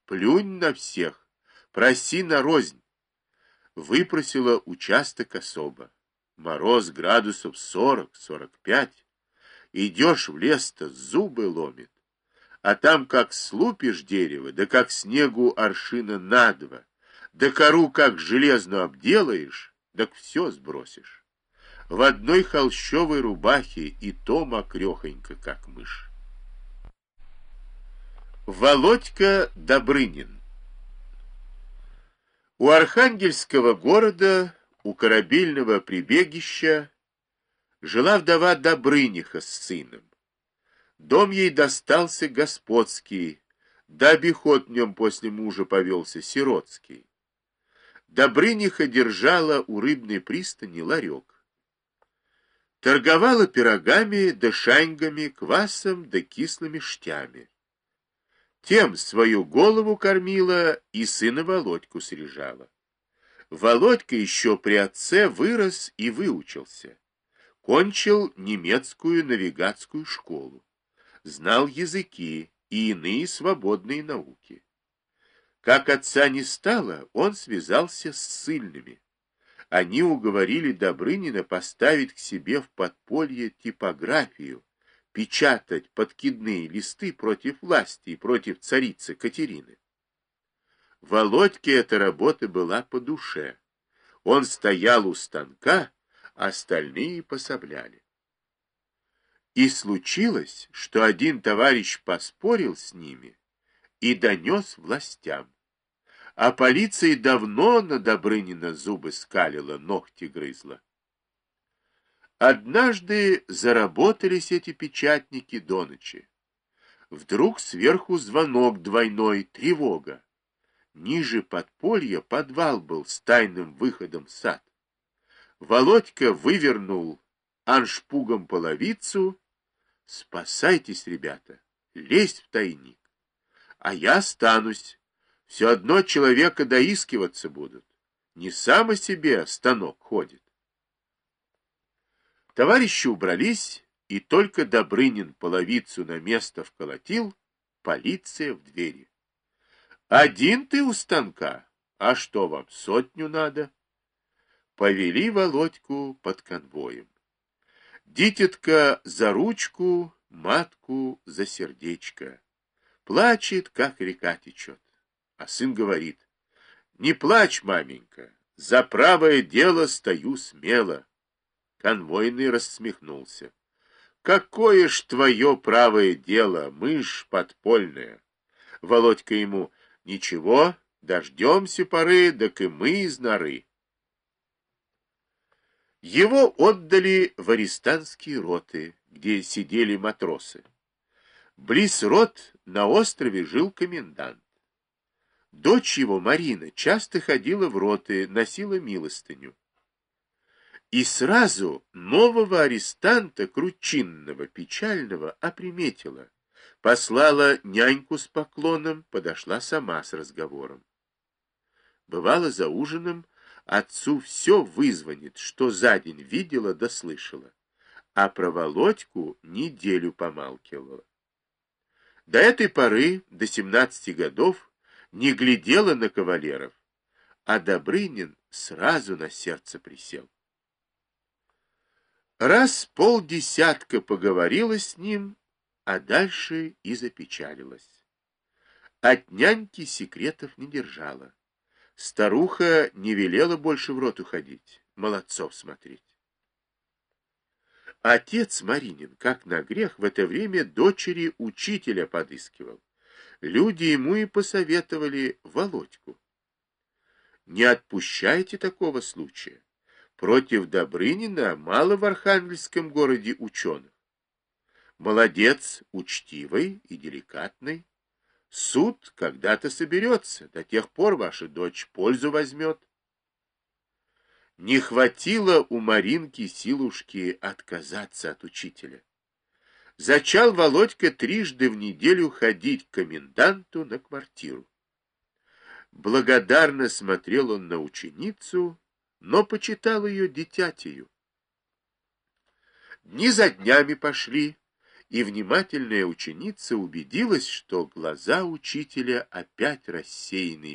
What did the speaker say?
плюнь на всех, проси на рознь. Выпросила участок особо. Мороз градусов 40-45. Идешь в лес-то, зубы ломит. А там как слупишь дерево, да как снегу аршина на два, да кору как железно обделаешь, так все сбросишь. В одной холщовой рубахе и то мокрехонько, как мышь. Володька Добрынин. У Архангельского города, у корабельного прибегища, жила вдова Добрыниха с сыном. Дом ей достался господский, да обиход в нем после мужа повелся сиротский. Добрыниха держала у рыбной пристани ларек. Торговала пирогами да шаньгами, квасом да кислыми штями. Тем свою голову кормила и сына Володьку срежала. Володька еще при отце вырос и выучился. Кончил немецкую навигатскую школу. Знал языки и иные свободные науки. Как отца не стало, он связался с ссыльными. Они уговорили Добрынина поставить к себе в подполье типографию, печатать подкидные листы против власти и против царицы Катерины. Володьке эта работа была по душе. Он стоял у станка, остальные пособляли. И случилось, что один товарищ поспорил с ними и донес властям. А полиция давно на Добрынина зубы скалила, ногти грызла. Однажды заработались эти печатники до ночи. Вдруг сверху звонок двойной, тревога. Ниже подполья подвал был с тайным выходом в сад. Володька вывернул аншпугом половицу. Спасайтесь, ребята, лезть в тайник. А я останусь. Все одно человека доискиваться будут. Не сам о себе станок ходит. Товарищи убрались, и только Добрынин половицу на место вколотил, полиция в двери. Один ты у станка? А что вам, сотню надо? Повели Володьку под конвоем. Дитятка за ручку, матку за сердечко. Плачет, как река течет. А сын говорит: не плачь, маменька, за правое дело стою смело. Конвойный рассмехнулся. Какое ж твое правое дело, мышь подпольная? Володька ему: ничего, дождемся поры, так и мы из норы. Его отдали в арестантские роты, где сидели матросы. Близ рот на острове жил комендант. Дочь его, Марина, часто ходила в роты, носила милостыню. И сразу нового арестанта, кручинного, печального, оприметила. Послала няньку с поклоном, подошла сама с разговором. Бывало, за ужином отцу все вызвонит, что за день видела да слышала, а про Володьку неделю помалкивала. До этой поры, до 17 годов, не глядела на кавалеров, а Добрынин сразу на сердце присел. Раз полдесятка поговорила с ним, а дальше и запечалилась. От няньки секретов не держала. Старуха не велела больше в рот уходить, молодцов смотреть. Отец Маринин, как на грех, в это время дочери учителя подыскивал. Люди ему и посоветовали Володьку. Не отпущайте такого случая. Против Добрынина мало в Архангельском городе ученых. Молодец, учтивый и деликатный. Суд когда-то соберется, до тех пор ваша дочь пользу возьмет. Не хватило у Маринки силушки отказаться от учителя. Зачал Володька трижды в неделю ходить к коменданту на квартиру. Благодарно смотрел он на ученицу, но почитал ее дитятею. Дни за днями пошли, и внимательная ученица убедилась, что глаза учителя опять рассеяны